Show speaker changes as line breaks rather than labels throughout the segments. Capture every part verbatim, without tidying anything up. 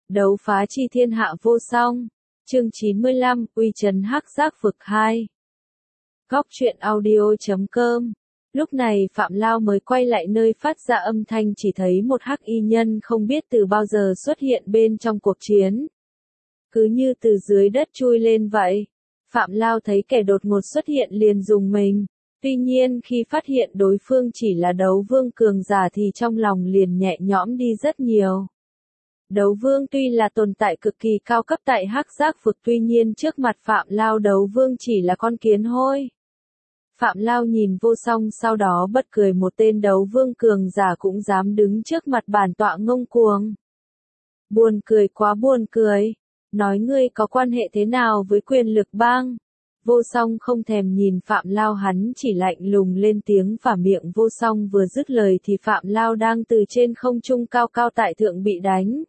Đấu phá chi thiên hạ vô song. Chương chín mươi lăm, uy trấn hắc giác vực hai. Góc truyện audio chấm com. Lúc này Phạm Lao mới quay lại nơi phát ra âm thanh, chỉ thấy một hắc y nhân không biết từ bao giờ xuất hiện bên trong cuộc chiến. Cứ như từ dưới đất chui lên vậy. Phạm Lao thấy kẻ đột ngột xuất hiện liền rùng mình. Tuy nhiên khi phát hiện đối phương chỉ là đấu vương cường giả thì trong lòng liền nhẹ nhõm đi rất nhiều. Đấu vương tuy là tồn tại cực kỳ cao cấp tại hắc giác vực, tuy nhiên trước mặt Phạm Lao đấu vương chỉ là con kiến hôi. Phạm Lao nhìn vô song sau đó bật cười, một tên đấu vương cường giả cũng dám đứng trước mặt bản tọa ngông cuồng. Buồn cười, quá buồn cười. Nói ngươi có quan hệ thế nào với quyền lực bang? Vô song không thèm nhìn Phạm Lao, hắn chỉ lạnh lùng lên tiếng phả miệng. Vô song vừa dứt lời thì Phạm Lao đang từ trên không trung cao cao tại thượng bị đánh.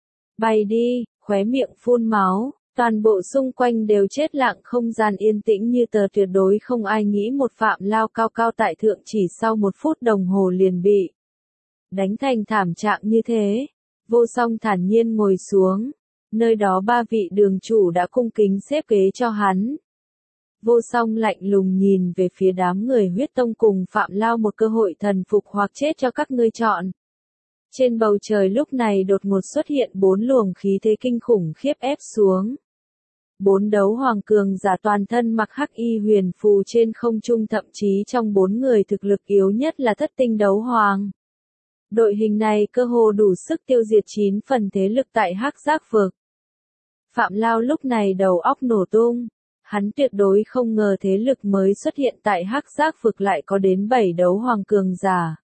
Bay đi, khóe miệng phun máu, toàn bộ xung quanh đều chết lặng, không gian yên tĩnh như tờ, tuyệt đối không ai nghĩ một Phạm Lao cao cao tại thượng chỉ sau một phút đồng hồ liền bị đánh thành thảm trạng như thế. Vô song thản nhiên ngồi xuống, nơi đó ba vị đường chủ đã cung kính xếp ghế cho hắn. Vô song lạnh lùng nhìn về phía đám người huyết tông cùng Phạm Lao, một cơ hội thần phục hoặc chết cho các ngươi chọn. Trên bầu trời lúc này đột ngột xuất hiện bốn luồng khí thế kinh khủng khiếp ép xuống. Bốn đấu hoàng cường giả toàn thân mặc hắc y huyền phù trên không trung, thậm chí trong bốn người thực lực yếu nhất là thất tinh đấu hoàng. Đội hình này cơ hồ đủ sức tiêu diệt chín phần thế lực tại hắc giác vực. Phạm Lao lúc này đầu óc nổ tung. Hắn tuyệt đối không ngờ thế lực mới xuất hiện tại hắc giác vực lại có đến bảy đấu hoàng cường giả.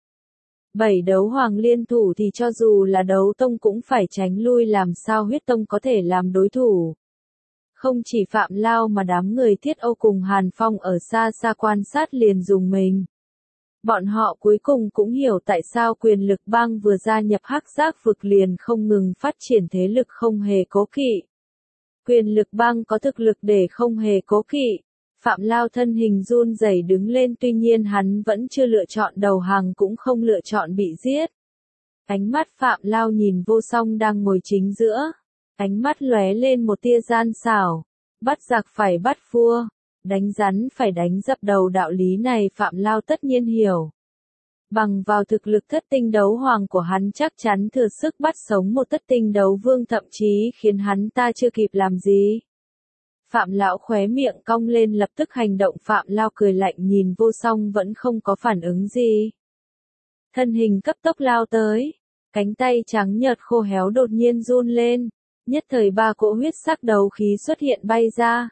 Bảy đấu hoàng liên thủ thì cho dù là đấu tông cũng phải tránh lui, làm sao huyết tông có thể làm đối thủ. Không chỉ Phạm Lao mà đám người Thiết Âu cùng Hàn Phong ở xa xa quan sát liền rùng mình. Bọn họ cuối cùng cũng hiểu tại sao quyền lực bang vừa gia nhập hắc giác vực liền không ngừng phát triển thế lực không hề cố kỵ. Quyền lực bang có thực lực để không hề cố kỵ. Phạm Lao thân hình run rẩy đứng lên, tuy nhiên hắn vẫn chưa lựa chọn đầu hàng, cũng không lựa chọn bị giết. Ánh mắt Phạm Lao nhìn vô song đang ngồi chính giữa. Ánh mắt lóe lên một tia gian xảo. Bắt giặc phải bắt vua. Đánh rắn phải đánh dập đầu, đạo lý này Phạm Lao tất nhiên hiểu. Bằng vào thực lực thất tinh đấu hoàng của hắn chắc chắn thừa sức bắt sống một thất tinh đấu vương, thậm chí khiến hắn ta chưa kịp làm gì. Phạm Lão khóe miệng cong lên, lập tức hành động. Phạm Lao cười lạnh nhìn vô song vẫn không có phản ứng gì. Thân hình cấp tốc lao tới. Cánh tay trắng nhợt khô héo đột nhiên run lên. Nhất thời ba cỗ huyết sắc đấu khí xuất hiện bay ra.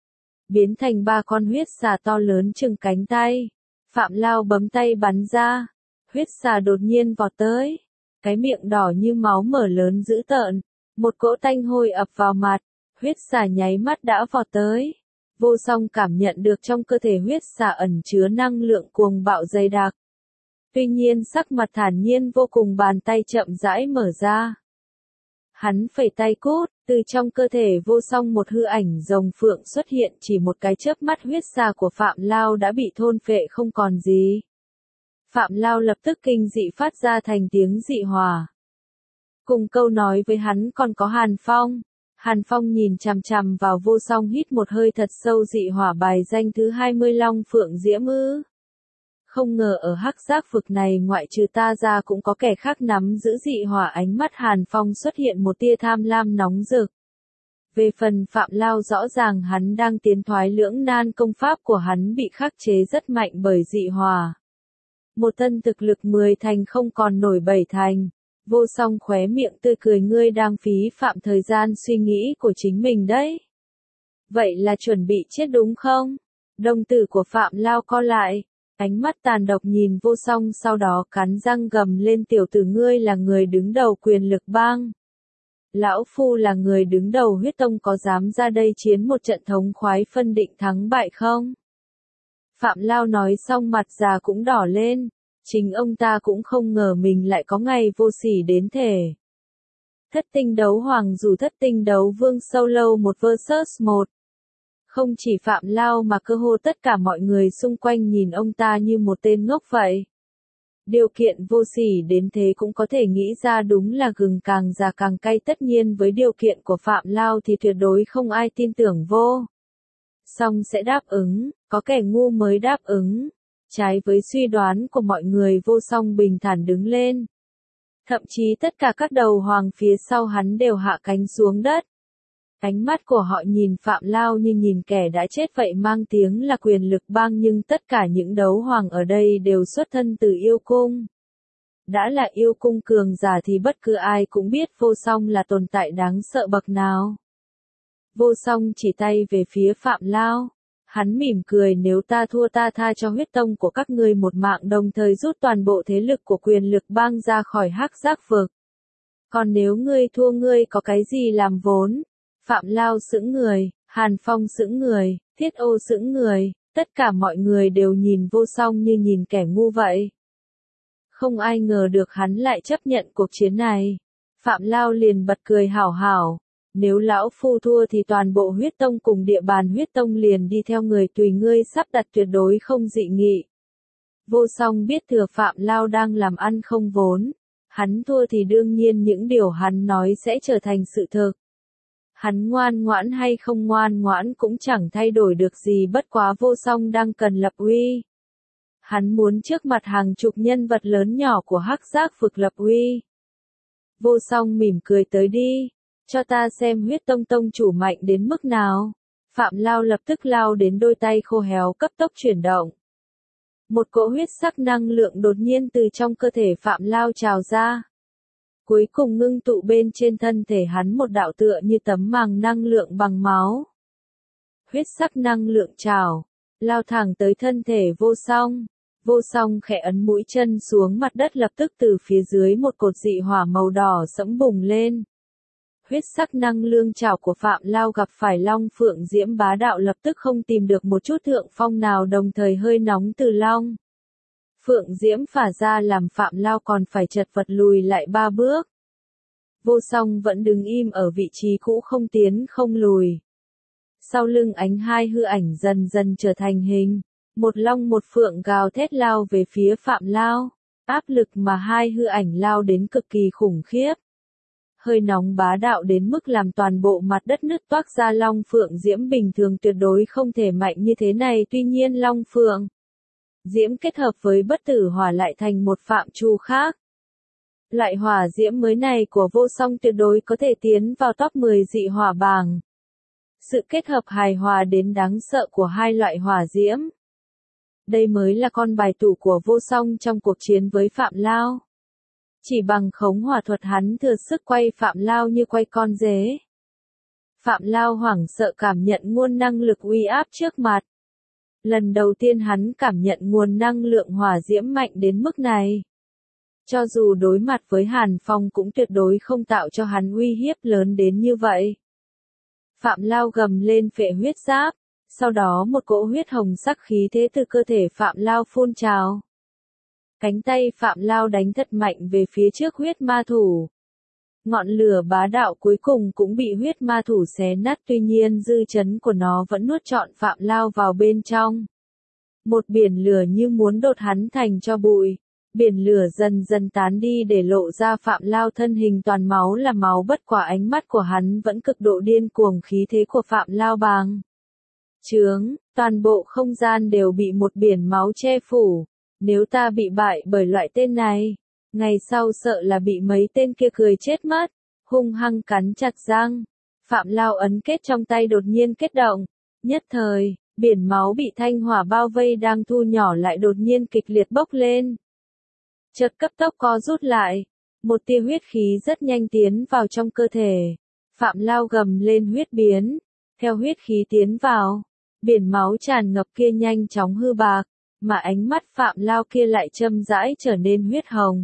Biến thành ba con huyết xà to lớn chừng cánh tay. Phạm Lao bấm tay bắn ra. Huyết xà đột nhiên vọt tới. Cái miệng đỏ như máu mở lớn dữ tợn. Một cỗ tanh hôi ập vào mặt. Huyết xà nháy mắt đã vọt tới. Vô song cảm nhận được trong cơ thể huyết xà ẩn chứa năng lượng cuồng bạo dày đặc. Tuy nhiên sắc mặt thản nhiên vô cùng, bàn tay chậm rãi mở ra. Hắn phẩy tay cút, từ trong cơ thể vô song một hư ảnh rồng phượng xuất hiện, chỉ một cái chớp mắt huyết xà của Phạm Lao đã bị thôn phệ không còn gì. Phạm Lao lập tức kinh dị phát ra thành tiếng dị hòa. Cùng câu nói với hắn còn có Hàn Phong. Hàn Phong nhìn chằm chằm vào vô song, hít một hơi thật sâu. Dị hỏa bài danh thứ hai mươi Long Phượng Diễm ư? Không ngờ ở hắc giác vực này ngoại trừ ta ra cũng có kẻ khác nắm giữ dị hỏa. Ánh mắt Hàn Phong xuất hiện một tia tham lam nóng rực. Về phần Phạm Lao, rõ ràng hắn đang tiến thoái lưỡng nan, công pháp của hắn bị khắc chế rất mạnh bởi dị hỏa. Một thân thực lực mười thành không còn nổi bảy thành. Vô song khóe miệng tươi cười, ngươi đang phí phạm thời gian suy nghĩ của chính mình đấy. Vậy là chuẩn bị chết đúng không? Đồng tử của Phạm Lao co lại. Ánh mắt tàn độc nhìn vô song, sau đó cắn răng gầm lên, tiểu tử, ngươi là người đứng đầu quyền lực bang. Lão Phu là người đứng đầu huyết tông, có dám ra đây chiến một trận thống khoái phân định thắng bại không? Phạm Lao nói xong mặt già cũng đỏ lên. Chính ông ta cũng không ngờ mình lại có ngày vô sỉ đến thể. Thất tinh đấu hoàng dù thất tinh đấu vương solo một versus một. Không chỉ Phạm Lao mà cơ hồ tất cả mọi người xung quanh nhìn ông ta như một tên ngốc vậy. Điều kiện vô sỉ đến thế cũng có thể nghĩ ra, đúng là gừng càng già càng cay. Tất nhiên với điều kiện của Phạm Lao thì tuyệt đối không ai tin tưởng Vô Song sẽ đáp ứng, có kẻ ngu mới đáp ứng. Trái với suy đoán của mọi người, Vô Song bình thản đứng lên. Thậm chí tất cả các đầu hoàng phía sau hắn đều hạ cánh xuống đất. Ánh mắt của họ nhìn Phạm Lao như nhìn kẻ đã chết vậy, mang tiếng là quyền lực bang, nhưng tất cả những đấu hoàng ở đây đều xuất thân từ yêu cung. Đã là yêu cung cường giả thì bất cứ ai cũng biết Vô Song là tồn tại đáng sợ bậc nào. Vô Song chỉ tay về phía Phạm Lao. Hắn mỉm cười, nếu ta thua ta tha cho huyết tông của các ngươi một mạng, đồng thời rút toàn bộ thế lực của quyền lực bang ra khỏi Hắc Giác vực. Còn nếu ngươi thua, ngươi có cái gì làm vốn? Phạm Lao sững người, Hàn Phong sững người, Thiết Ô sững người, tất cả mọi người đều nhìn Vô Song như nhìn kẻ ngu vậy. Không ai ngờ được hắn lại chấp nhận cuộc chiến này. Phạm Lao liền bật cười hảo hảo. Nếu lão phu thua thì toàn bộ huyết tông cùng địa bàn huyết tông liền đi theo người, tùy ngươi sắp đặt, tuyệt đối không dị nghị. Vô Song biết thừa Phạm Lao đang làm ăn không vốn. Hắn thua thì đương nhiên những điều hắn nói sẽ trở thành sự thực. Hắn ngoan ngoãn hay không ngoan ngoãn cũng chẳng thay đổi được gì, bất quá Vô Song đang cần lập uy. Hắn muốn trước mặt hàng chục nhân vật lớn nhỏ của Hắc Giác vực lập uy. Vô Song mỉm cười, tới đi, cho ta xem huyết tông tông chủ mạnh đến mức nào. Phạm Lao lập tức lao đến, đôi tay khô héo cấp tốc chuyển động. Một cỗ huyết sắc năng lượng đột nhiên từ trong cơ thể Phạm Lao trào ra. Cuối cùng ngưng tụ bên trên thân thể hắn một đạo tựa như tấm màng năng lượng bằng máu. Huyết sắc năng lượng trào, lao thẳng tới thân thể Vô Song. Vô Song khẽ ấn mũi chân xuống mặt đất, lập tức từ phía dưới một cột dị hỏa màu đỏ sẫm bùng lên. Huyết sắc năng lượng trào của Phạm Lao gặp phải Long Phượng Diễm bá đạo, lập tức không tìm được một chút thượng phong nào, đồng thời hơi nóng từ Long Phượng Diễm phả ra làm Phạm Lao còn phải chật vật lùi lại ba bước. Vô Song vẫn đứng im ở vị trí cũ, không tiến không lùi. Sau lưng ánh hai hư ảnh dần dần trở thành hình. Một long một phượng gào thét lao về phía Phạm Lao. Áp lực mà hai hư ảnh lao đến cực kỳ khủng khiếp. Hơi nóng bá đạo đến mức làm toàn bộ mặt đất nứt toác ra. Long Phượng Diễm bình thường tuyệt đối không thể mạnh như thế này, tuy nhiên Long Phượng Diễm kết hợp với bất tử hỏa lại thành một phạm trù khác. Loại hỏa diễm mới này của Vô Song tuyệt đối có thể tiến vào top mười dị hỏa bảng. Sự kết hợp hài hòa đến đáng sợ của hai loại hỏa diễm. Đây mới là con bài tủ của Vô Song trong cuộc chiến với Phạm Lao. Chỉ bằng khống hỏa thuật hắn thừa sức quay Phạm Lao như quay con dế. Phạm Lao hoảng sợ cảm nhận nguồn năng lực uy áp trước mặt. Lần đầu tiên hắn cảm nhận nguồn năng lượng hỏa diễm mạnh đến mức này. Cho dù đối mặt với Hàn Phong cũng tuyệt đối không tạo cho hắn uy hiếp lớn đến như vậy. Phạm Lao gầm lên, phệ huyết giáp. Sau đó một cỗ huyết hồng sắc khí thế từ cơ thể Phạm Lao phun trào. Cánh tay Phạm Lao đánh thật mạnh về phía trước huyết ma thủ. Ngọn lửa bá đạo cuối cùng cũng bị huyết ma thủ xé nát, tuy nhiên dư chấn của nó vẫn nuốt trọn Phạm Lao vào bên trong. Một biển lửa như muốn đốt hắn thành tro bụi. Biển lửa dần dần tán đi để lộ ra Phạm Lao thân hình toàn máu là máu, bất quả ánh mắt của hắn vẫn cực độ điên cuồng, khí thế của Phạm Lao bàng trướng, toàn bộ không gian đều bị một biển máu che phủ. Nếu ta bị bại bởi loại tên này, ngày sau sợ là bị mấy tên kia cười chết mất. Hung hăng cắn chặt răng, Phạm Lao ấn kết trong tay đột nhiên kết động. Nhất thời, biển máu bị thanh hỏa bao vây đang thu nhỏ lại đột nhiên kịch liệt bốc lên. Chợt cấp tốc co rút lại, một tia huyết khí rất nhanh tiến vào trong cơ thể. Phạm Lao gầm lên huyết biến, theo huyết khí tiến vào, biển máu tràn ngập kia nhanh chóng hư bạc, mà ánh mắt Phạm Lao kia lại châm rãi trở nên huyết hồng.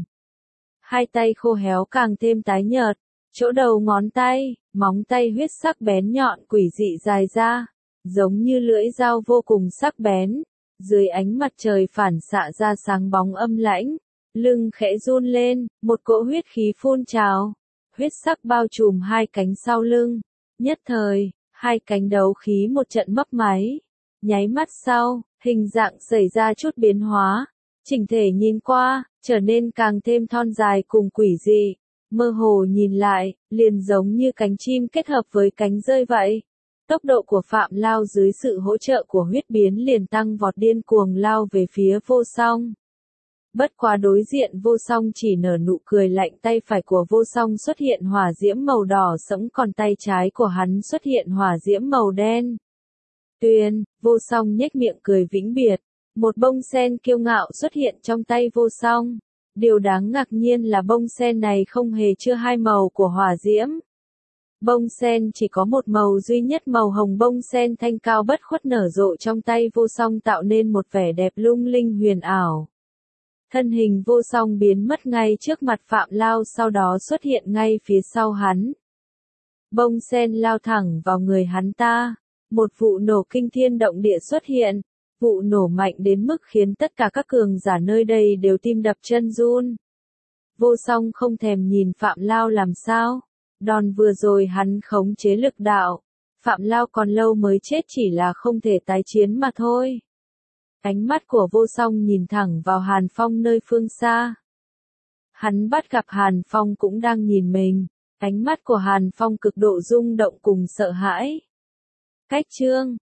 Hai tay khô héo càng thêm tái nhợt, chỗ đầu ngón tay, móng tay huyết sắc bén nhọn quỷ dị dài ra, giống như lưỡi dao vô cùng sắc bén, dưới ánh mặt trời phản xạ ra sáng bóng âm lãnh. Lưng khẽ run lên, một cỗ huyết khí phun trào, huyết sắc bao trùm hai cánh sau lưng. Nhất thời, hai cánh đấu khí một trận mấp máy. Nháy mắt sau, hình dạng xảy ra chút biến hóa. Chỉnh thể nhìn qua, trở nên càng thêm thon dài cùng quỷ dị. Mơ hồ nhìn lại, liền giống như cánh chim kết hợp với cánh rơi vậy. Tốc độ của Phạm Lao dưới sự hỗ trợ của huyết biến liền tăng vọt điên cuồng lao về phía vô song. Bất quá đối diện vô song chỉ nở nụ cười lạnh, tay phải của vô song xuất hiện hỏa diễm màu đỏ sẫm, còn tay trái của hắn xuất hiện hỏa diễm màu đen. Tuyền, vô song nhếch miệng cười vĩnh biệt. Một bông sen kiêu ngạo xuất hiện trong tay vô song. Điều đáng ngạc nhiên là bông sen này không hề chứa hai màu của hỏa diễm. Bông sen chỉ có một màu duy nhất, màu hồng. Bông sen thanh cao bất khuất nở rộ trong tay vô song tạo nên một vẻ đẹp lung linh huyền ảo. Thân hình vô song biến mất ngay trước mặt Phạm Lao, sau đó xuất hiện ngay phía sau hắn. Bông sen lao thẳng vào người hắn ta. Một vụ nổ kinh thiên động địa xuất hiện. Vụ nổ mạnh đến mức khiến tất cả các cường giả nơi đây đều tim đập chân run. Vô song không thèm nhìn Phạm Lao làm sao. Đòn vừa rồi hắn khống chế lực đạo. Phạm Lao còn lâu mới chết, chỉ là không thể tái chiến mà thôi. Ánh mắt của vô song nhìn thẳng vào Hàn Phong nơi phương xa. Hắn bắt gặp Hàn Phong cũng đang nhìn mình. Ánh mắt của Hàn Phong cực độ rung động cùng sợ hãi. Cách chương